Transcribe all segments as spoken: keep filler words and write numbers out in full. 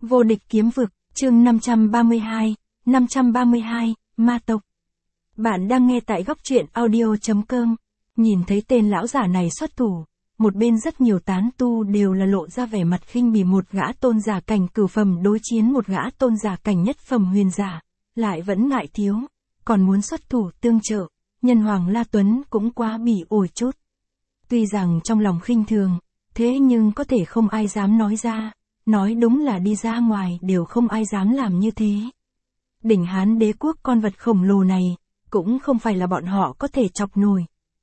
Vô địch kiếm vực, chương năm trăm ba mươi hai, năm trăm ba mươi hai, ma tộc. Bạn đang nghe tại góc truyện audio chấm com. Nhìn thấy tên lão giả này xuất thủ, một bên rất nhiều tán tu đều là lộ ra vẻ mặt khinh bỉ, một gã tôn giả cảnh cửu phẩm đối chiến một gã tôn giả cảnh nhất phẩm huyền giả, lại vẫn ngại thiếu, còn muốn xuất thủ tương trợ, nhân hoàng La Tuấn cũng quá bỉ ổi chút. Tuy rằng trong lòng khinh thường, thế nhưng có thể không ai dám nói ra, nói đúng là đi ra ngoài đều không ai dám làm như thế. Đỉnh Hán đế quốc con vật khổng lồ này, cũng không phải là bọn họ có thể chọc nổi.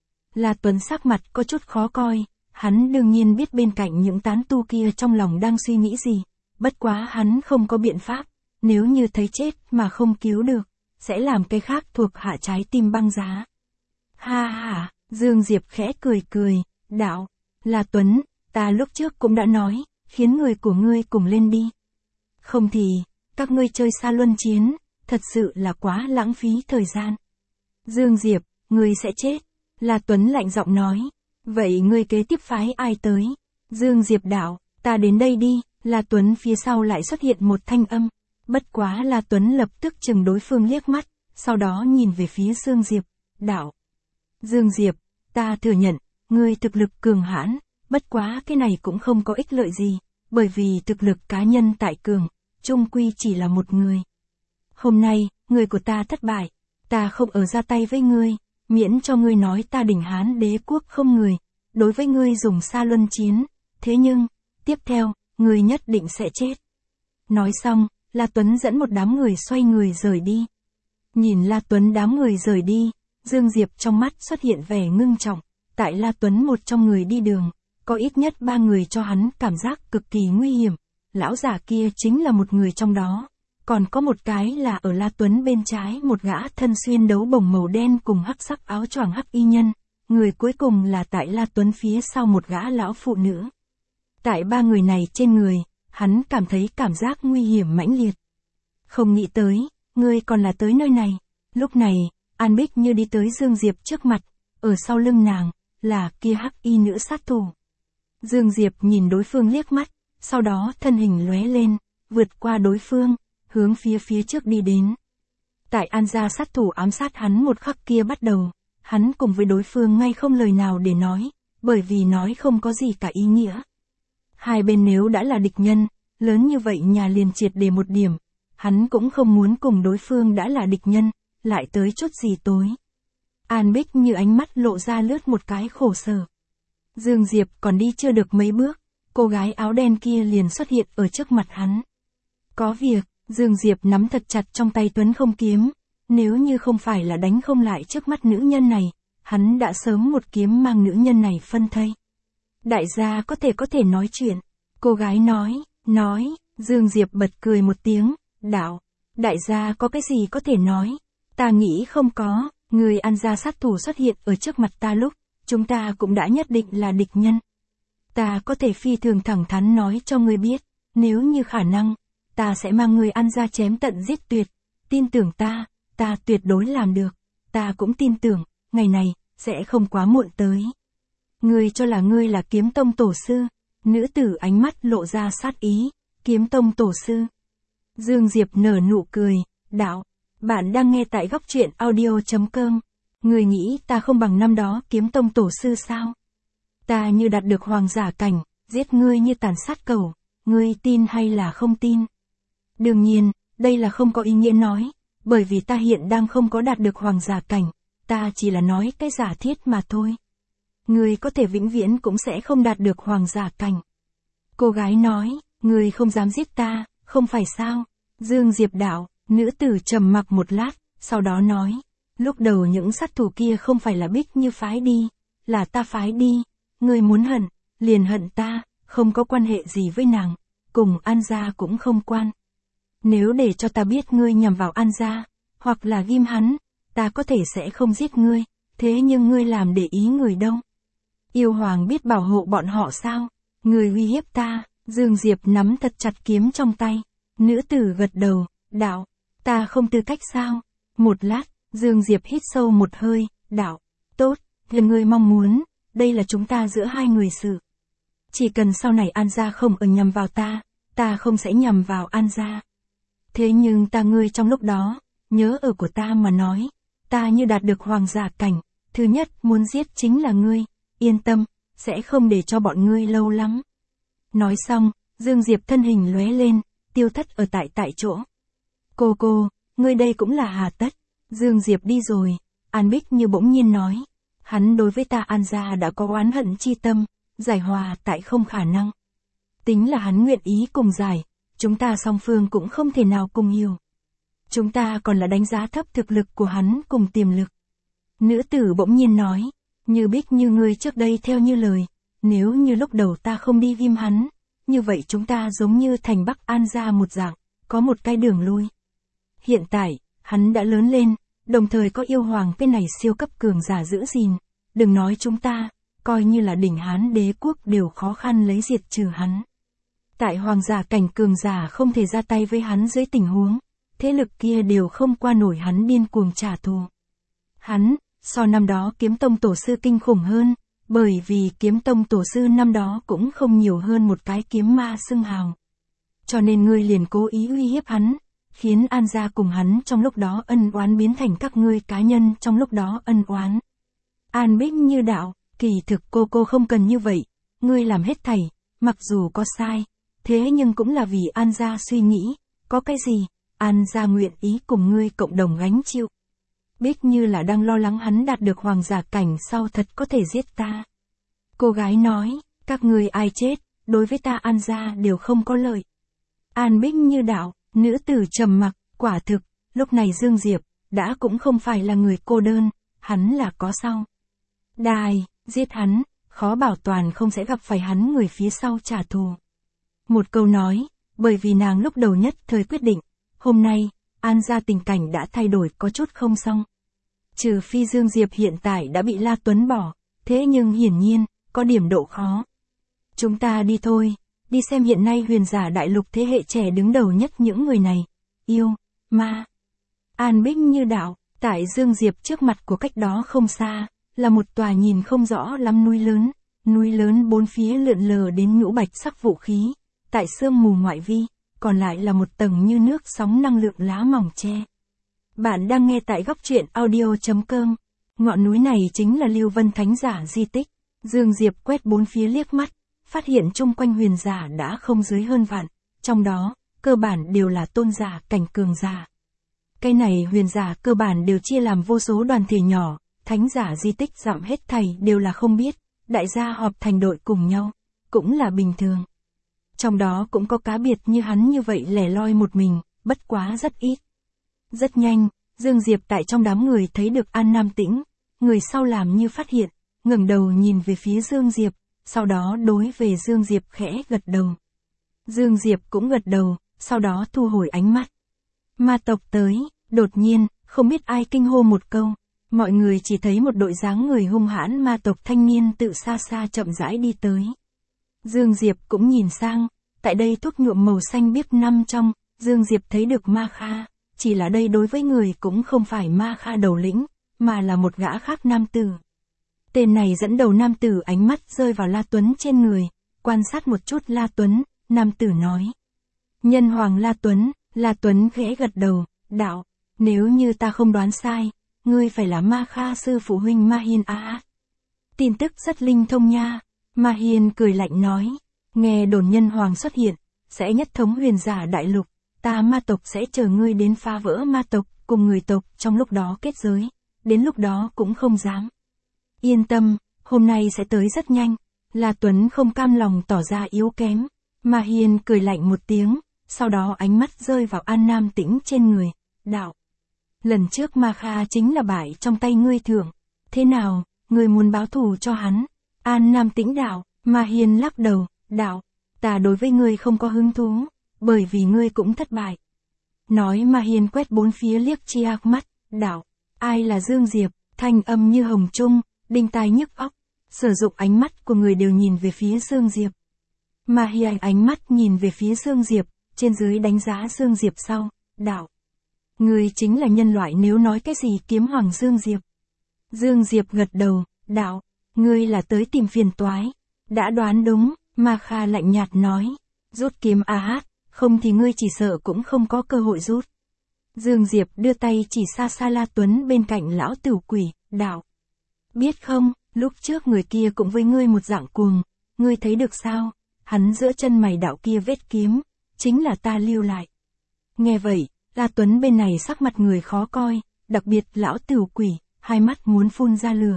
La Tuấn sắc mặt có chút khó coi, hắn đương nhiên biết bên cạnh những tán tu kia trong lòng đang suy nghĩ gì, bất quá hắn không có biện pháp, nếu như thấy chết mà không cứu được, sẽ làm cái khác thuộc hạ trái tim băng giá. Ha ha, Dương Diệp khẽ cười cười, đạo, La Tuấn, ta lúc trước cũng đã nói, khiến người của ngươi cùng lên đi. Không thì, các ngươi chơi xa luân chiến, thật sự là quá lãng phí thời gian. Dương Diệp, ngươi sẽ chết. La Tuấn lạnh giọng nói. Vậy ngươi kế tiếp phái ai tới? Dương Diệp đạo, ta đến đây đi. La Tuấn phía sau lại xuất hiện một thanh âm. Bất quá La Tuấn lập tức chừng đối phương liếc mắt, sau đó nhìn về phía Dương Diệp, đạo. Dương Diệp, ta thừa nhận, ngươi thực lực cường hãn, bất quá cái này cũng không có ích lợi gì, bởi vì thực lực cá nhân tại cường, chung quy chỉ là một người. Hôm nay, người của ta thất bại, ta không ở ra tay với ngươi, miễn cho ngươi nói ta Đỉnh Hán đế quốc không người, đối với ngươi dùng xa luân chiến, thế nhưng, tiếp theo, ngươi nhất định sẽ chết. Nói xong, La Tuấn dẫn một đám người xoay người rời đi. Nhìn La Tuấn đám người rời đi, Dương Diệp trong mắt xuất hiện vẻ ngưng trọng, tại La Tuấn một trong người đi đường, có ít nhất ba người cho hắn cảm giác cực kỳ nguy hiểm, lão giả kia chính là một người trong đó, còn có một cái là ở La Tuấn bên trái một gã thân xuyên đấu bồng màu đen cùng hắc sắc áo choàng hắc y nhân, người cuối cùng là tại La Tuấn phía sau một gã lão phụ nữ. Tại ba người này trên người, hắn cảm thấy cảm giác nguy hiểm mãnh liệt. Không nghĩ tới, ngươi còn là tới nơi này. Lúc này, An Bích Như đi tới Dương Diệp trước mặt, ở sau lưng nàng, là kia hắc y nữ sát thủ. Dương Diệp nhìn đối phương liếc mắt, sau đó thân hình lóe lên, vượt qua đối phương, hướng phía phía trước đi đến. Tại An gia sát thủ ám sát hắn một khắc kia bắt đầu, hắn cùng với đối phương ngay không lời nào để nói, bởi vì nói không có gì cả ý nghĩa. Hai bên nếu đã là địch nhân, lớn như vậy nhà liền triệt để một điểm, hắn cũng không muốn cùng đối phương đã là địch nhân, lại tới chút gì tối. An Bích Như ánh mắt lộ ra lướt một cái khổ sở. Dương Diệp còn đi chưa được mấy bước, cô gái áo đen kia liền xuất hiện ở trước mặt hắn. Có việc, Dương Diệp nắm thật chặt trong tay Tuấn Không kiếm, nếu như không phải là đánh không lại trước mắt nữ nhân này, hắn đã sớm một kiếm mang nữ nhân này phân thây. Đại gia có thể có thể nói chuyện, cô gái nói, nói, Dương Diệp bật cười một tiếng, đạo, đại gia có cái gì có thể nói, ta nghĩ không có, người An gia sát thủ xuất hiện ở trước mặt ta lúc, chúng ta cũng đã nhất định là địch nhân. Ta có thể phi thường thẳng thắn nói cho ngươi biết, nếu như khả năng, ta sẽ mang người An gia chém tận giết tuyệt, tin tưởng ta, ta tuyệt đối làm được, ta cũng tin tưởng, ngày này, sẽ không quá muộn tới. Ngươi cho là ngươi là kiếm tông tổ sư, nữ tử ánh mắt lộ ra sát ý, kiếm tông tổ sư. Dương Diệp nở nụ cười, đạo, bạn đang nghe tại góc truyện audio chấm com. Ngươi nghĩ ta không bằng năm đó kiếm tông tổ sư sao? Ta như đạt được hoàng giả cảnh, giết ngươi như tàn sát cẩu, ngươi tin hay là không tin? Đương nhiên, đây là không có ý nghĩa nói, bởi vì ta hiện đang không có đạt được hoàng giả cảnh, ta chỉ là nói cái giả thiết mà thôi. Ngươi có thể vĩnh viễn cũng sẽ không đạt được hoàng giả cảnh. Cô gái nói, ngươi không dám giết ta, không phải sao? Dương Diệp đạo, nữ tử trầm mặc một lát, sau đó nói, lúc đầu những sát thủ kia không phải là Bích Như phái đi, là ta phái đi, ngươi muốn hận, liền hận ta, không có quan hệ gì với nàng, cùng An gia cũng không quan. Nếu để cho ta biết ngươi nhằm vào An gia, hoặc là ghim hắn, ta có thể sẽ không giết ngươi, thế nhưng ngươi làm để ý người đâu? Yêu hoàng biết bảo hộ bọn họ sao? Ngươi uy hiếp ta. Dương Diệp nắm thật chặt kiếm trong tay. Nữ tử gật đầu, đạo, ta không tư cách sao? Một lát, Dương Diệp hít sâu một hơi, đạo, tốt, là ngươi mong muốn, đây là chúng ta giữa hai người sự. Chỉ cần sau này An gia không ở nhằm vào ta, ta không sẽ nhằm vào An gia. Thế nhưng ta ngươi trong lúc đó, nhớ ở của ta mà nói, ta như đạt được hoàng giả cảnh, thứ nhất muốn giết chính là ngươi, yên tâm, sẽ không để cho bọn ngươi lâu lắm. Nói xong, Dương Diệp thân hình lóe lên, tiêu thất ở tại tại chỗ. Cô cô, ngươi đây cũng là hà tất. Dương Diệp đi rồi, An Bích Như bỗng nhiên nói, hắn đối với ta An gia đã có oán hận chi tâm, giải hòa tại không khả năng. Tính là hắn nguyện ý cùng giải, chúng ta song phương cũng không thể nào cùng hiểu. Chúng ta còn là đánh giá thấp thực lực của hắn cùng tiềm lực. Nữ tử bỗng nhiên nói, Như Bích Như ngươi trước đây theo như lời, nếu như lúc đầu ta không đi ghim hắn, như vậy chúng ta giống như thành Bắc An gia một dạng, có một cái đường lui. Hiện tại, hắn đã lớn lên, đồng thời có yêu hoàng bên này siêu cấp cường giả giữ gìn, đừng nói chúng ta, coi như là đỉnh Hán đế quốc đều khó khăn lấy diệt trừ hắn. Tại hoàng giả cảnh cường giả không thể ra tay với hắn dưới tình huống, thế lực kia đều không qua nổi hắn điên cuồng trả thù. Hắn, so năm đó kiếm tông tổ sư kinh khủng hơn, bởi vì kiếm tông tổ sư năm đó cũng không nhiều hơn một cái kiếm ma xưng hào. Cho nên ngươi liền cố ý uy hiếp hắn, khiến An gia cùng hắn trong lúc đó ân oán biến thành các ngươi cá nhân trong lúc đó ân oán. An Bích Như đạo, kỳ thực cô cô không cần như vậy, ngươi làm hết thảy, mặc dù có sai, thế nhưng cũng là vì An gia suy nghĩ, có cái gì, An gia nguyện ý cùng ngươi cộng đồng gánh chịu. Bích Như là đang lo lắng hắn đạt được hoàng giả cảnh sau thật có thể giết ta. Cô gái nói, các ngươi ai chết, đối với ta An gia đều không có lợi. An Bích Như đạo, nữ tử trầm mặc, quả thực, lúc này Dương Diệp, đã cũng không phải là người cô đơn, hắn là có sau. Đài, giết hắn, khó bảo toàn không sẽ gặp phải hắn người phía sau trả thù. Một câu nói, bởi vì nàng lúc đầu nhất thời quyết định, hôm nay, An gia tình cảnh đã thay đổi có chút không xong. Trừ phi Dương Diệp hiện tại đã bị La Tuấn bỏ, thế nhưng hiển nhiên, có điểm độ khó. Chúng ta đi thôi, đi xem hiện nay huyền giả đại lục thế hệ trẻ đứng đầu nhất những người này. Yêu, ma. An Bích Như đạo, tại Dương Diệp trước mặt của cách đó không xa, là một tòa nhìn không rõ lắm núi lớn, núi lớn bốn phía lượn lờ đến nhũ bạch sắc vũ khí, tại sương mù ngoại vi, còn lại là một tầng như nước sóng năng lượng lá mỏng che. Bạn đang nghe tại góc truyện audio chấm com. Ngọn núi này chính là Lưu Vân Thánh Giả di tích. Dương Diệp quét bốn phía liếc mắt, phát hiện chung quanh huyền giả đã không dưới hơn vạn, trong đó, cơ bản đều là tôn giả cảnh cường giả. Cái này huyền giả cơ bản đều chia làm vô số đoàn thể nhỏ, thánh giả di tích dặm hết thảy đều là không biết, đại gia họp thành đội cùng nhau, cũng là bình thường. Trong đó cũng có cá biệt như hắn như vậy lẻ loi một mình, bất quá rất ít. Rất nhanh, Dương Diệp tại trong đám người thấy được An Nam Tĩnh, người sau làm như phát hiện, ngẩng đầu nhìn về phía Dương Diệp, sau đó đối về Dương Diệp khẽ gật đầu. Dương Diệp cũng gật đầu, sau đó thu hồi ánh mắt. Ma tộc tới, đột nhiên, không biết ai kinh hô một câu, mọi người chỉ thấy một đội dáng người hung hãn ma tộc thanh niên tự xa xa chậm rãi đi tới. Dương Diệp cũng nhìn sang, tại đây thuốc nhuộm màu xanh biếc năm trong, Dương Diệp thấy được Ma Kha, chỉ là đây đối với người cũng không phải Ma Kha đầu lĩnh, mà là một gã khác nam tử. Tên này dẫn đầu nam tử ánh mắt rơi vào La Tuấn trên người, quan sát một chút La Tuấn, nam tử nói. Nhân hoàng La Tuấn, La Tuấn khẽ gật đầu, đạo, nếu như ta không đoán sai, ngươi phải là Ma Kha sư phụ huynh Ma Hiên á. Tin tức rất linh thông nha, Ma Hiên cười lạnh nói, nghe đồn nhân hoàng xuất hiện, sẽ nhất thống huyền giả đại lục, ta ma tộc sẽ chờ ngươi đến phá vỡ ma tộc, cùng người tộc trong lúc đó kết giới, đến lúc đó cũng không dám. Yên tâm, hôm nay sẽ tới rất nhanh, La Tuấn không cam lòng tỏ ra yếu kém, Ma Hiên cười lạnh một tiếng, sau đó ánh mắt rơi vào An Nam Tĩnh trên người, đạo. Lần trước Ma Kha chính là bại trong tay ngươi thưởng, thế nào, ngươi muốn báo thù cho hắn? An Nam Tĩnh đạo, Ma Hiên lắc đầu, đạo, ta đối với ngươi không có hứng thú, bởi vì ngươi cũng thất bại. Nói Ma Hiên quét bốn phía liếc chi ác mắt, đạo, ai là Dương Diệp, thanh âm như hồng trung, đinh tai nhức óc, sử dụng ánh mắt của người đều nhìn về phía Dương Diệp. Ma Hiên ánh mắt nhìn về phía Dương Diệp, trên dưới đánh giá Dương Diệp sau, đạo. Ngươi chính là nhân loại nếu nói cái gì kiếm hoàng Dương Diệp. Dương Diệp gật đầu, đạo, ngươi là tới tìm phiền toái. Đã đoán đúng, Ma Kha lạnh nhạt nói, rút kiếm a hát, không thì ngươi chỉ sợ cũng không có cơ hội rút. Dương Diệp đưa tay chỉ xa xa La Tuấn bên cạnh lão tửu quỷ, đạo. Biết không, lúc trước người kia cũng với ngươi một dạng cuồng, ngươi thấy được sao, hắn giữa chân mày đạo kia vết kiếm, chính là ta lưu lại. Nghe vậy, La Tuấn bên này sắc mặt người khó coi, đặc biệt lão tửu quỷ, hai mắt muốn phun ra lửa.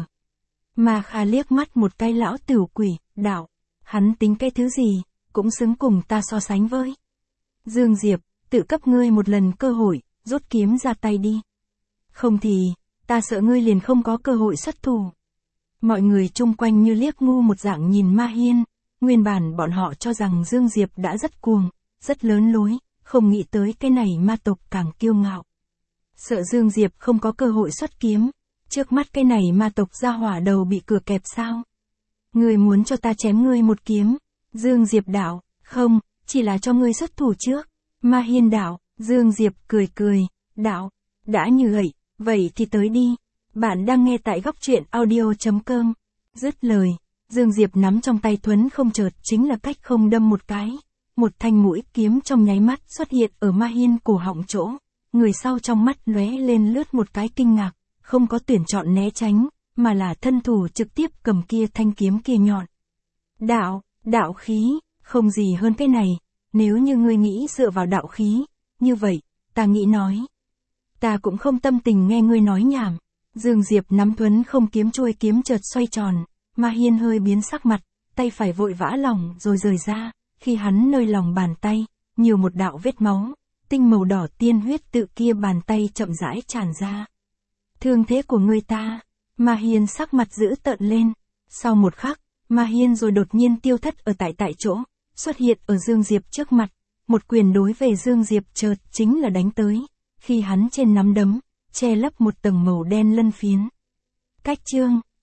Mà Kha liếc mắt một cái lão tửu quỷ, đạo, hắn tính cái thứ gì, cũng xứng cùng ta so sánh với. Dương Diệp, tự cấp ngươi một lần cơ hội, rút kiếm ra tay đi. Không thì, ta sợ ngươi liền không có cơ hội xuất thủ. Mọi người chung quanh như liếc ngu một dạng nhìn Ma Hiên, nguyên bản bọn họ cho rằng Dương Diệp đã rất cuồng, rất lớn lối, không nghĩ tới cái này ma tộc càng kiêu ngạo. Sợ Dương Diệp không có cơ hội xuất kiếm, trước mắt cái này ma tộc ra hỏa đầu bị cửa kẹp sao? Ngươi muốn cho ta chém ngươi một kiếm? Dương Diệp đạo, không, chỉ là cho ngươi xuất thủ trước. Ma Hiên đạo, Dương Diệp cười cười, đạo, đã như vậy, vậy thì tới đi. Bạn đang nghe tại góc truyện audio chấm com. Dứt lời, Dương Diệp nắm trong tay thuấn không chợt chính là cách không đâm một cái. Một thanh mũi kiếm trong nháy mắt xuất hiện ở Ma Hiên cổ họng chỗ. Người sau trong mắt lóe lên lướt một cái kinh ngạc, không có tuyển chọn né tránh, mà là thân thủ trực tiếp cầm kia thanh kiếm kia nhọn. Đạo, đạo khí, không gì hơn cái này, nếu như ngươi nghĩ dựa vào đạo khí, như vậy, ta nghĩ nói. Ta cũng không tâm tình nghe ngươi nói nhảm. Dương Diệp nắm thuấn không kiếm chuôi kiếm chợt xoay tròn, Ma Hiên hơi biến sắc mặt, tay phải vội vã lòng rồi rời ra, khi hắn nơi lòng bàn tay, nhiều một đạo vết máu, tinh màu đỏ tiên huyết tự kia bàn tay chậm rãi tràn ra. Thương thế của ngươi ta, Ma Hiên sắc mặt dữ tợn lên, sau một khắc, Ma Hiên rồi đột nhiên tiêu thất ở tại tại chỗ, xuất hiện ở Dương Diệp trước mặt, một quyền đối về Dương Diệp chợt chính là đánh tới, khi hắn trên nắm đấm, che lấp một tầng màu đen lân phiến. Cách chương,